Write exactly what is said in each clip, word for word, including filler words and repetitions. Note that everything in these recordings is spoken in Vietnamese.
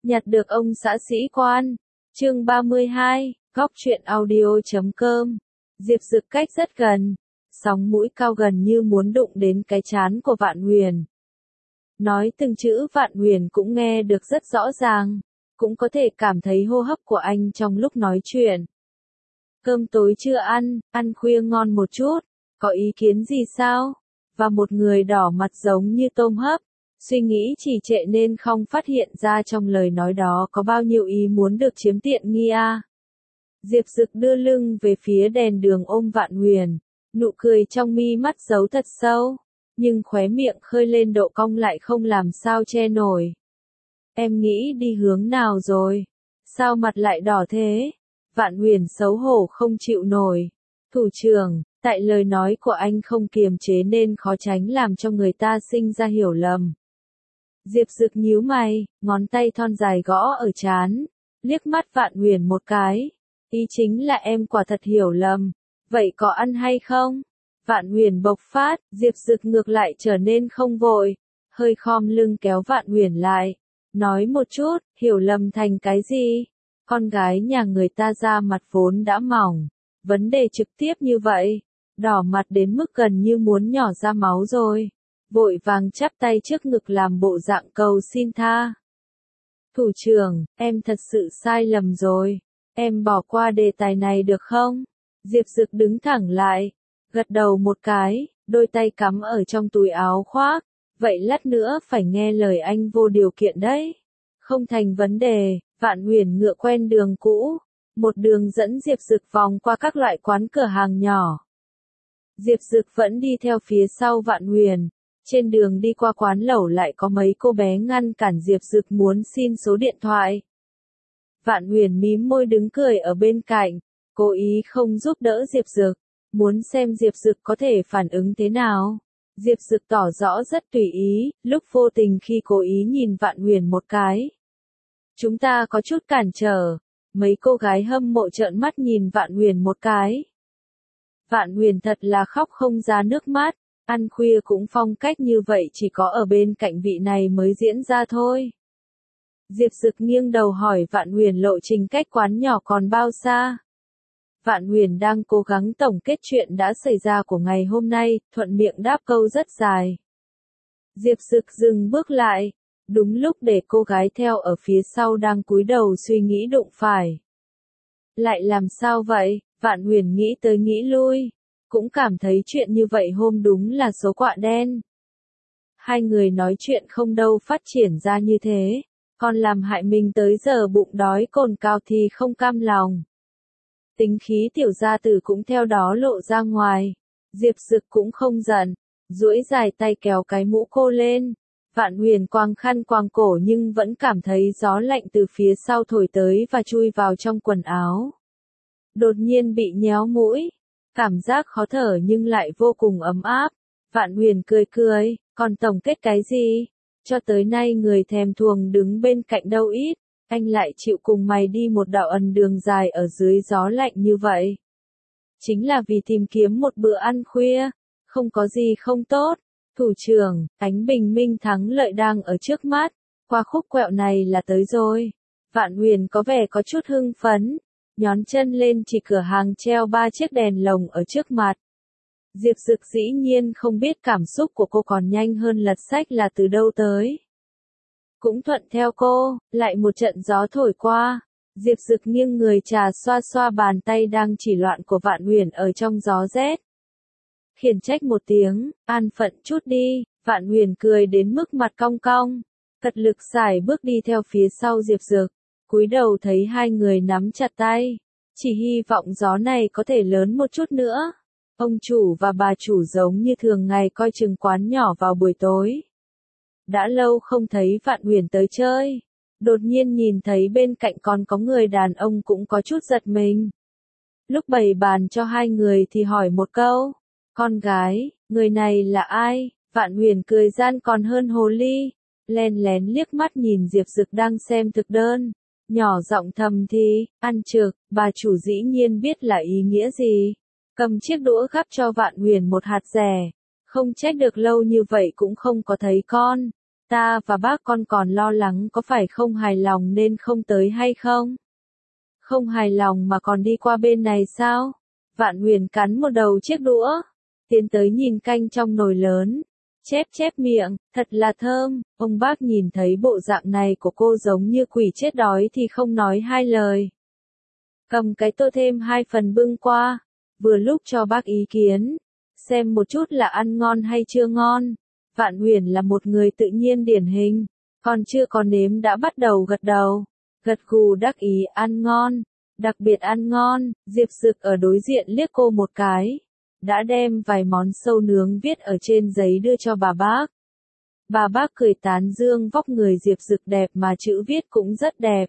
Nhặt được ông xã sĩ quan. Chương ba mươi hai, góc truyện audio chấm com. Diệp Dực cách rất gần, sóng mũi cao gần như muốn đụng đến cái trán của Vạn Huyền. Nói từng chữ Vạn Huyền cũng nghe được rất rõ ràng, cũng có thể cảm thấy hô hấp của anh trong lúc nói chuyện. Cơm tối chưa ăn, ăn khuya ngon một chút, có ý kiến gì sao? Và một người đỏ mặt giống như tôm hấp, suy nghĩ trì trệ nên không phát hiện ra trong lời nói đó có bao nhiêu ý muốn được chiếm tiện nghi à. Diệp Dực đưa lưng về phía đèn đường ôm Vạn Huyền, nụ cười trong mi mắt giấu thật sâu, nhưng khóe miệng khơi lên độ cong lại không làm sao che nổi. Em nghĩ đi hướng nào rồi? Sao mặt lại đỏ thế? Vạn Huyền xấu hổ không chịu nổi. Thủ trưởng, tại lời nói của anh không kiềm chế nên khó tránh làm cho người ta sinh ra hiểu lầm. Diệp Dực nhíu mày, ngón tay thon dài gõ ở trán, liếc mắt Vạn Huyền một cái. Ý chính là em quả thật hiểu lầm. Vậy có ăn hay không? Vạn Huyền bộc phát, Diệp Dực ngược lại trở nên không vội, hơi khom lưng kéo Vạn Huyền lại. Nói một chút, hiểu lầm thành cái gì? Con gái nhà người ta da mặt vốn đã mỏng. Vấn đề trực tiếp như vậy, đỏ mặt đến mức gần như muốn nhỏ ra máu rồi. Vội vàng chắp tay trước ngực làm bộ dạng cầu xin tha. Thủ trưởng, em thật sự sai lầm rồi. Em bỏ qua đề tài này được không? Diệp Dực đứng thẳng lại, gật đầu một cái, đôi tay cắm ở trong túi áo khoác. Vậy lát nữa phải nghe lời anh vô điều kiện đấy. Không thành vấn đề. Vạn Huyền ngựa quen đường cũ, một đường dẫn Diệp Dực vòng qua các loại quán cửa hàng nhỏ. Diệp Dực vẫn đi theo phía sau Vạn Huyền, trên đường đi qua quán lẩu lại có mấy cô bé ngăn cản Diệp Dực muốn xin số điện thoại. Vạn Huyền mím môi đứng cười ở bên cạnh, cố ý không giúp đỡ Diệp Dực, muốn xem Diệp Dực có thể phản ứng thế nào. Diệp Dực tỏ rõ rất tùy ý, lúc vô tình khi cố ý nhìn Vạn Huyền một cái. Chúng ta có chút cản trở, mấy cô gái hâm mộ trợn mắt nhìn Vạn Huyền một cái. Vạn Huyền thật là khóc không ra nước mắt, ăn khuya cũng phong cách như vậy chỉ có ở bên cạnh vị này mới diễn ra thôi. Diệp Dực nghiêng đầu hỏi Vạn Huyền lộ trình cách quán nhỏ còn bao xa. Vạn Huyền đang cố gắng tổng kết chuyện đã xảy ra của ngày hôm nay, thuận miệng đáp câu rất dài. Diệp Dực dừng bước lại. Đúng lúc để cô gái theo ở phía sau đang cúi đầu suy nghĩ đụng phải. Lại làm sao vậy? Vạn Huyền nghĩ tới nghĩ lui, cũng cảm thấy chuyện như vậy hôm đúng là số quạ đen. Hai người nói chuyện không đâu phát triển ra như thế, còn làm hại mình tới giờ bụng đói cồn cào thì không cam lòng. Tính khí tiểu gia tử cũng theo đó lộ ra ngoài. Diệp Dực cũng không giận, duỗi dài tay kéo cái mũ cô lên. Vạn Huyền quàng khăn quàng cổ nhưng vẫn cảm thấy gió lạnh từ phía sau thổi tới và chui vào trong quần áo. Đột nhiên bị nhéo mũi, cảm giác khó thở nhưng lại vô cùng ấm áp. Vạn Huyền cười cười, còn tổng kết cái gì? Cho tới nay người thèm thuồng đứng bên cạnh đâu ít, anh lại chịu cùng mày đi một đạo ẩn đường dài ở dưới gió lạnh như vậy. Chính là vì tìm kiếm một bữa ăn khuya, không có gì không tốt. Thủ trưởng, ánh bình minh thắng lợi đang ở trước mắt, qua khúc quẹo này là tới rồi. Vạn Huyền có vẻ có chút hưng phấn, nhón chân lên chỉ cửa hàng treo ba chiếc đèn lồng ở trước mặt. Diệp Dực dĩ nhiên không biết cảm xúc của cô còn nhanh hơn lật sách là từ đâu tới. Cũng thuận theo cô, lại một trận gió thổi qua, Diệp Dực nghiêng người trà xoa xoa bàn tay đang chỉ loạn của Vạn Huyền ở trong gió rét. Khiển trách một tiếng, an phận chút đi. Vạn Huyền cười đến mức mặt cong cong, cật lực xài bước đi theo phía sau Diệp Dực, cúi đầu thấy hai người nắm chặt tay, chỉ hy vọng gió này có thể lớn một chút nữa. Ông chủ và bà chủ giống như thường ngày coi chừng quán nhỏ vào buổi tối. Đã lâu không thấy Vạn Huyền tới chơi, đột nhiên nhìn thấy bên cạnh còn có người đàn ông cũng có chút giật mình. Lúc bày bàn cho hai người thì hỏi một câu. Con gái, người này là ai? Vạn Huyền cười gian còn hơn hồ ly, len lén liếc mắt nhìn Diệp Dực đang xem thực đơn, nhỏ giọng thầm thì, ăn trực, bà chủ dĩ nhiên biết là ý nghĩa gì. Cầm chiếc đũa gắp cho Vạn Huyền một hạt dẻ, không trách được lâu như vậy cũng không có thấy con. Ta và bác con còn lo lắng có phải không hài lòng nên không tới hay không? Không hài lòng mà còn đi qua bên này sao? Vạn Huyền cắn một đầu chiếc đũa, tiến tới nhìn canh trong nồi lớn, chép chép miệng, thật là thơm. Ông bác nhìn thấy bộ dạng này của cô giống như quỷ chết đói thì không nói hai lời. Cầm cái tô thêm hai phần bưng qua, vừa lúc cho bác ý kiến, xem một chút là ăn ngon hay chưa ngon. Vạn Huyền là một người tự nhiên điển hình, còn chưa có nếm đã bắt đầu gật đầu, gật gù đắc ý ăn ngon, đặc biệt ăn ngon. Diệp Dực ở đối diện liếc cô một cái, đã đem vài món sâu nướng viết ở trên giấy đưa cho bà bác. Bà bác cười tán dương vóc người Diệp Dực đẹp mà chữ viết cũng rất đẹp.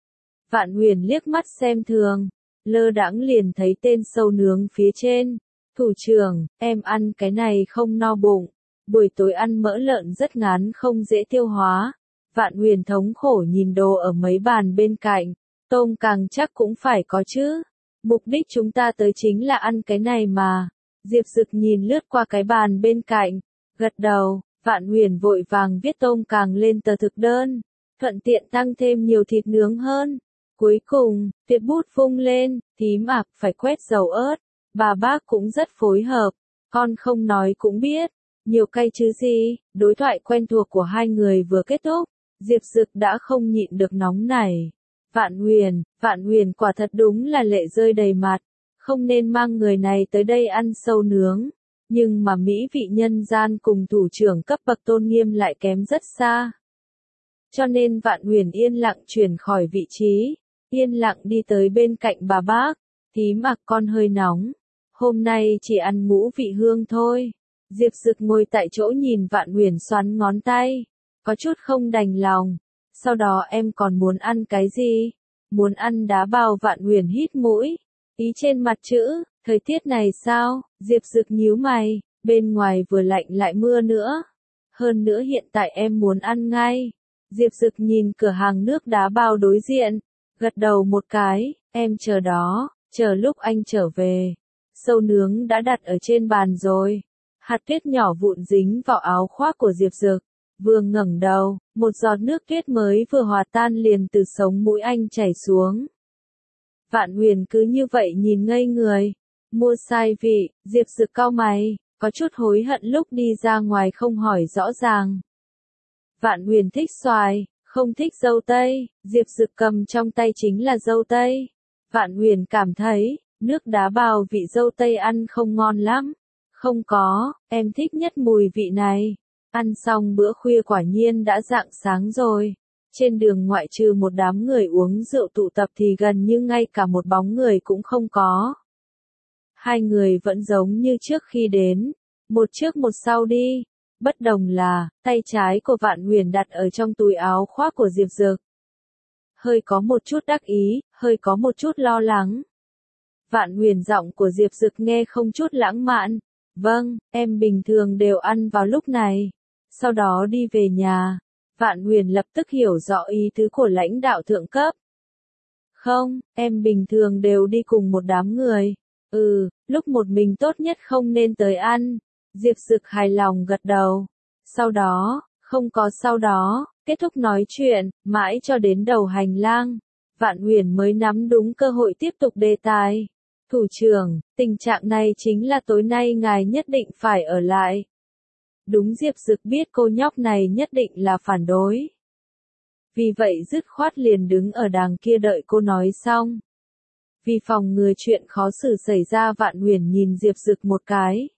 Vạn Huyền liếc mắt xem thường, lơ đãng liền thấy tên sâu nướng phía trên. Thủ trưởng, em ăn cái này không no bụng, buổi tối ăn mỡ lợn rất ngán không dễ tiêu hóa. Vạn Huyền thống khổ nhìn đồ ở mấy bàn bên cạnh, tôm càng chắc cũng phải có chứ. Mục đích chúng ta tới chính là ăn cái này mà. Diệp Dực nhìn lướt qua cái bàn bên cạnh, gật đầu. Vạn Huyền vội vàng viết tôm càng lên tờ thực đơn, thuận tiện tăng thêm nhiều thịt nướng hơn. Cuối cùng, tuyệt bút vung lên, thím ạ, phải quét dầu ớt. Bà bác cũng rất phối hợp, con không nói cũng biết, nhiều cay chứ gì. Đối thoại quen thuộc của hai người vừa kết thúc, Diệp Dực đã không nhịn được nóng nảy. Vạn Huyền, Vạn Huyền quả thật đúng là lệ rơi đầy mặt, không nên mang người này tới đây ăn sâu nướng, nhưng mà mỹ vị nhân gian cùng thủ trưởng cấp bậc tôn nghiêm lại kém rất xa. Cho nên Vạn Huyền yên lặng chuyển khỏi vị trí, yên lặng đi tới bên cạnh bà bác. Thím ạ, con hơi nóng, hôm nay chỉ ăn ngũ vị hương thôi. Diệp Dực ngồi tại chỗ nhìn Vạn Huyền xoắn ngón tay, có chút không đành lòng. Sau đó em còn muốn ăn cái gì? Muốn ăn đá bào. Vạn Huyền hít mũi, ý trên mặt chữ, thời tiết này sao? Diệp Dực nhíu mày, bên ngoài vừa lạnh lại mưa nữa. Hơn nữa hiện tại em muốn ăn ngay. Diệp Dực nhìn cửa hàng nước đá bào đối diện, gật đầu một cái, em chờ đó, chờ lúc anh trở về. Sâu nướng đã đặt ở trên bàn rồi. Hạt tuyết nhỏ vụn dính vào áo khoác của Diệp Dực. Vừa ngẩng đầu, một giọt nước tuyết mới vừa hòa tan liền từ sống mũi anh chảy xuống. Vạn Huyền cứ như vậy nhìn ngây người. Mua sai vị. Diệp Dực cau mày, có chút hối hận lúc đi ra ngoài không hỏi rõ ràng. Vạn Huyền thích xoài, không thích dâu tây. Diệp Dực cầm trong tay chính là dâu tây. Vạn Huyền cảm thấy, nước đá bào vị dâu tây ăn không ngon lắm. Không có, em thích nhất mùi vị này. Ăn xong bữa khuya quả nhiên đã rạng sáng rồi. Trên đường ngoại trừ một đám người uống rượu tụ tập thì gần như ngay cả một bóng người cũng không có. Hai người vẫn giống như trước khi đến, một trước một sau đi. Bất đồng là, tay trái của Vạn Huyền đặt ở trong túi áo khoác của Diệp Dực. Hơi có một chút đắc ý, hơi có một chút lo lắng. Vạn Huyền giọng của Diệp Dực nghe không chút lãng mạn. Vâng, em bình thường đều ăn vào lúc này. Sau đó đi về nhà. Vạn Huyền lập tức hiểu rõ ý tứ của lãnh đạo thượng cấp. Không, em bình thường đều đi cùng một đám người. Ừ, lúc một mình tốt nhất không nên tới ăn. Diệp Dực hài lòng gật đầu. Sau đó, không có sau đó, kết thúc nói chuyện, mãi cho đến đầu hành lang. Vạn Huyền mới nắm đúng cơ hội tiếp tục đề tài. Thủ trưởng, tình trạng này chính là tối nay ngài nhất định phải ở lại. Đúng. Diệp Dực biết cô nhóc này nhất định là phản đối. Vì vậy dứt khoát liền đứng ở đằng kia đợi cô nói xong. Vì phòng ngừa chuyện khó xử xảy ra, Vạn Huyền nhìn Diệp Dực một cái.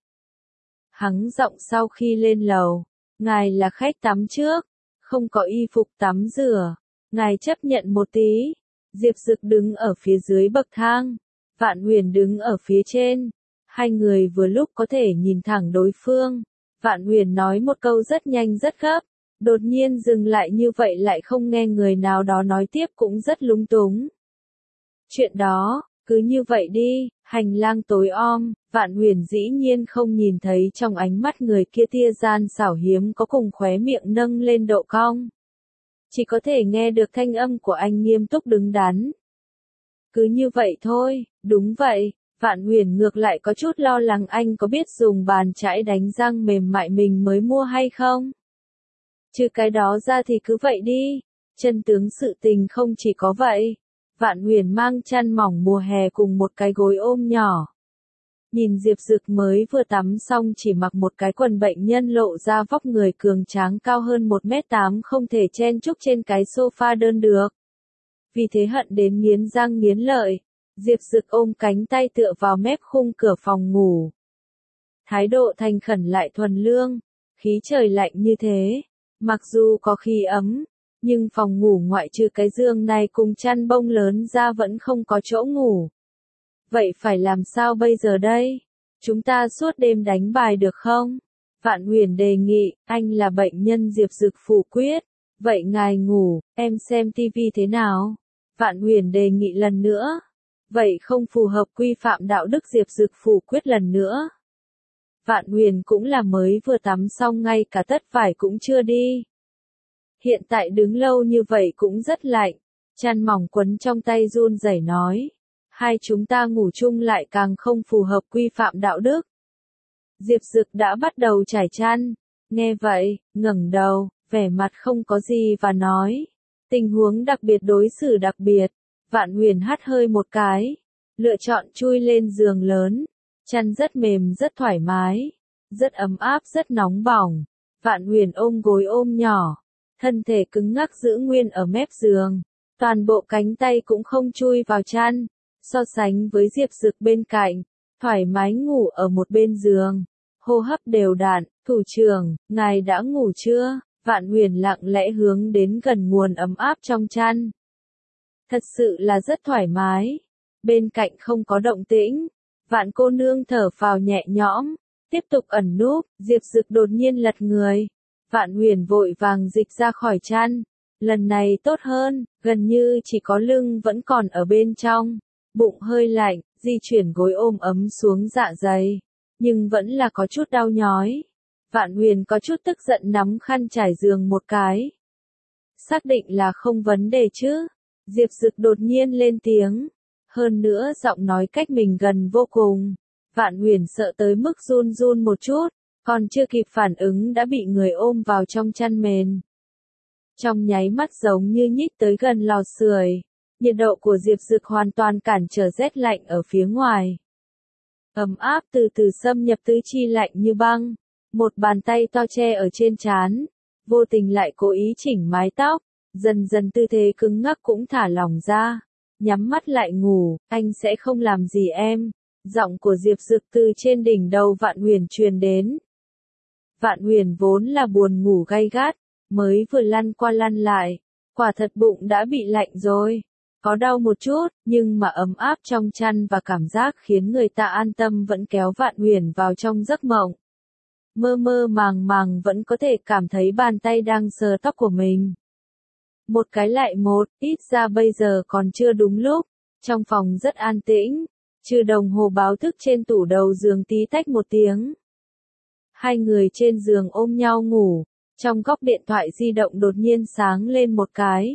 Hắng giọng sau khi lên lầu. Ngài là khách tắm trước, không có y phục tắm rửa. Ngài chấp nhận một tí. Diệp Dực đứng ở phía dưới bậc thang. Vạn Huyền đứng ở phía trên. Hai người vừa lúc có thể nhìn thẳng đối phương. Vạn Huyền nói một câu rất nhanh rất gấp. Đột nhiên dừng lại như vậy lại không nghe người nào đó nói tiếp cũng rất lúng túng. Chuyện đó, cứ như vậy đi. Hành lang tối om, Vạn Huyền dĩ nhiên không nhìn thấy trong ánh mắt người kia tia gian xảo hiếm có cùng khóe miệng nâng lên độ cong. Chỉ có thể nghe được thanh âm của anh nghiêm túc đứng đắn. Cứ như vậy thôi, đúng vậy. Vạn Huyền ngược lại có chút lo lắng anh có biết dùng bàn chải đánh răng mềm mại mình mới mua hay không. Chứ cái đó ra thì cứ vậy đi. Chân tướng sự tình không chỉ có vậy. Vạn Huyền mang chăn mỏng mùa hè cùng một cái gối ôm nhỏ. Nhìn Diệp Dực mới vừa tắm xong chỉ mặc một cái quần bệnh nhân lộ ra vóc người cường tráng cao hơn một mét tám không thể chen chúc trên cái sofa đơn được. Vì thế hận đến nghiến răng nghiến lợi, Diệp Dực ôm cánh tay tựa vào mép khung cửa phòng ngủ. Thái độ thành khẩn lại thuần lương, khí trời lạnh như thế, mặc dù có khí ấm, nhưng phòng ngủ ngoại trừ cái giường này cùng chăn bông lớn ra vẫn không có chỗ ngủ. Vậy phải làm sao bây giờ đây? Chúng ta suốt đêm đánh bài được không? Vạn Huyền đề nghị, anh là bệnh nhân Diệp Dực phủ quyết. Vậy ngài ngủ, em xem tivi thế nào? Vạn Huyền đề nghị lần nữa. Vậy không phù hợp quy phạm đạo đức Diệp Dực phủ quyết lần nữa. Vạn Huyền cũng là mới vừa tắm xong ngay cả tất vải cũng chưa đi. Hiện tại đứng lâu như vậy cũng rất lạnh. Chăn mỏng quấn trong tay run rẩy nói. Hai chúng ta ngủ chung lại càng không phù hợp quy phạm đạo đức. Diệp Dực đã bắt đầu trải chăn. Nghe vậy, ngẩng đầu, vẻ mặt không có gì và nói. Tình huống đặc biệt đối xử đặc biệt. Vạn Huyền hắt hơi một cái. Lựa chọn chui lên giường lớn. Chăn rất mềm rất thoải mái. Rất ấm áp rất nóng bỏng. Vạn Huyền ôm gối ôm nhỏ. Thân thể cứng ngắc giữ nguyên ở mép giường. Toàn bộ cánh tay cũng không chui vào chăn. So sánh với Diệp Dực bên cạnh, thoải mái ngủ ở một bên giường, hô hấp đều đặn. Thủ trưởng, ngài đã ngủ chưa? Vạn Huyền lặng lẽ hướng đến gần nguồn ấm áp trong chăn. Thật sự là rất thoải mái. Bên cạnh không có động tĩnh. Vạn cô nương thở phào nhẹ nhõm, tiếp tục ẩn núp. Diệp Dực đột nhiên lật người. Vạn Huyền vội vàng dịch ra khỏi chăn. Lần này tốt hơn, gần như chỉ có lưng vẫn còn ở bên trong. Bụng hơi lạnh, di chuyển gối ôm ấm xuống dạ dày, nhưng vẫn là có chút đau nhói. Vạn Huyền có chút tức giận nắm khăn trải giường một cái. Xác định là không vấn đề chứ. Diệp Dực đột nhiên lên tiếng. Hơn nữa giọng nói cách mình gần vô cùng. Vạn Huyền sợ tới mức run run một chút, còn chưa kịp phản ứng đã bị người ôm vào trong chăn mền. Trong nháy mắt giống như nhích tới gần lò sưởi. Nhiệt độ của Diệp Dực hoàn toàn cản trở rét lạnh ở phía ngoài. Ấm áp từ từ xâm nhập tứ chi lạnh như băng. Một bàn tay to che ở trên trán. Vô tình lại cố ý chỉnh mái tóc. Dần dần tư thế cứng ngắc cũng thả lỏng ra. Nhắm mắt lại ngủ, anh sẽ không làm gì em. Giọng của Diệp Dực từ trên đỉnh đầu Vạn Huyền truyền đến. Vạn Huyền vốn là buồn ngủ gay gắt. Mới vừa lăn qua lăn lại. Quả thật bụng đã bị lạnh rồi. Có đau một chút, nhưng mà ấm áp trong chăn và cảm giác khiến người ta an tâm vẫn kéo Vạn Huyền vào trong giấc mộng. Mơ mơ màng màng vẫn có thể cảm thấy bàn tay đang sờ tóc của mình. Một cái lại một, ít ra bây giờ còn chưa đúng lúc. Trong phòng rất an tĩnh, trừ đồng hồ báo thức trên tủ đầu giường tí tách một tiếng. Hai người trên giường ôm nhau ngủ, trong góc điện thoại di động đột nhiên sáng lên một cái.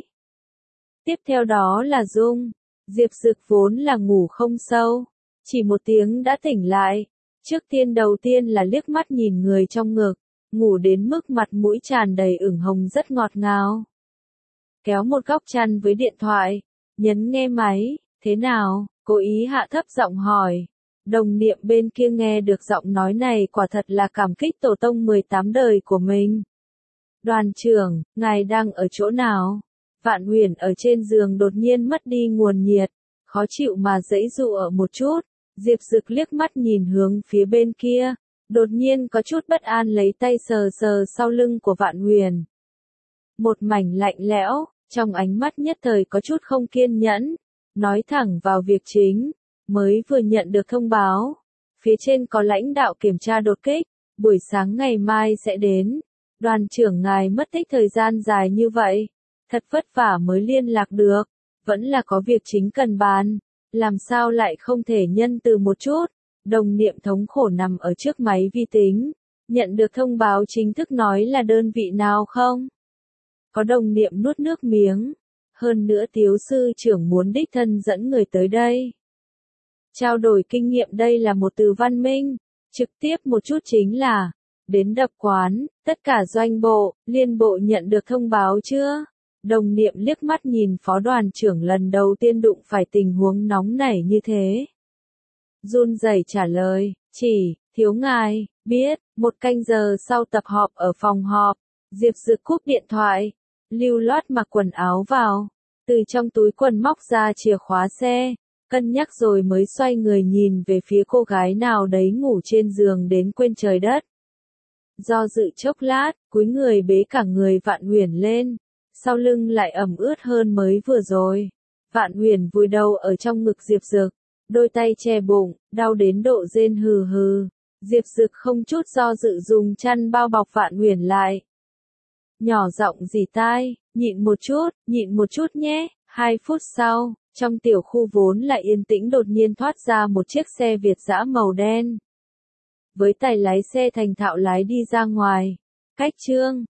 Tiếp theo đó là Dung. Diệp Dực vốn là ngủ không sâu. Chỉ một tiếng đã tỉnh lại. Trước tiên đầu tiên là liếc mắt nhìn người trong ngực. Ngủ đến mức mặt mũi tràn đầy ửng hồng rất ngọt ngào. Kéo một góc chăn với điện thoại. Nhấn nghe máy. Thế nào? Cố ý hạ thấp giọng hỏi. Đồng niệm bên kia nghe được giọng nói này quả thật là cảm kích tổ tông mười tám đời của mình. Đoàn trưởng, ngài đang ở chỗ nào? Vạn Huyền ở trên giường đột nhiên mất đi nguồn nhiệt, khó chịu mà giãy giụa ở một chút. Diệp Dực liếc mắt nhìn hướng phía bên kia, đột nhiên có chút bất an lấy tay sờ sờ sau lưng của Vạn Huyền. Một mảnh lạnh lẽo, trong ánh mắt nhất thời có chút không kiên nhẫn, nói thẳng vào việc chính, mới vừa nhận được thông báo, phía trên có lãnh đạo kiểm tra đột kích, buổi sáng ngày mai sẽ đến. Đoàn trưởng ngài mất tích thời gian dài như vậy. Thật vất vả mới liên lạc được, vẫn là có việc chính cần bàn, làm sao lại không thể nhân từ một chút. Đồng niệm thống khổ nằm ở trước máy vi tính, nhận được thông báo chính thức nói là đơn vị nào không? Có đồng niệm nuốt nước miếng, hơn nữa Tiếu sư trưởng muốn đích thân dẫn người tới đây. Trao đổi kinh nghiệm đây là một từ văn minh, trực tiếp một chút chính là, Đến đập quán, tất cả doanh bộ, liên bộ nhận được thông báo chưa? Đồng Niệm liếc mắt nhìn phó đoàn trưởng lần đầu tiên đụng phải tình huống nóng nảy như thế. Run rẩy trả lời, chỉ, thiếu ngài, biết, một canh giờ sau tập họp ở phòng họp, Diệp Dực cúp điện thoại, lưu loát mặc quần áo vào, từ trong túi quần móc ra chìa khóa xe, cân nhắc rồi mới xoay người nhìn về phía cô gái nào đấy ngủ trên giường đến quên trời đất. Do dự chốc lát, cúi người bế cả người Vạn Huyền lên, sau lưng lại ẩm ướt hơn mới vừa rồi. Vạn Huyền vùi đầu ở trong ngực Diệp Dực, đôi tay che bụng, đau đến độ rên hừ hừ. Diệp Dực không chút do dự dùng chăn bao bọc Vạn Huyền lại. Nhỏ giọng rỉ tai, nhịn một chút, nhịn một chút nhé. Hai phút sau, trong tiểu khu vốn lại yên tĩnh đột nhiên thoát ra một chiếc xe Việt dã màu đen. Với tài lái xe thành thạo lái đi ra ngoài. Cách Trương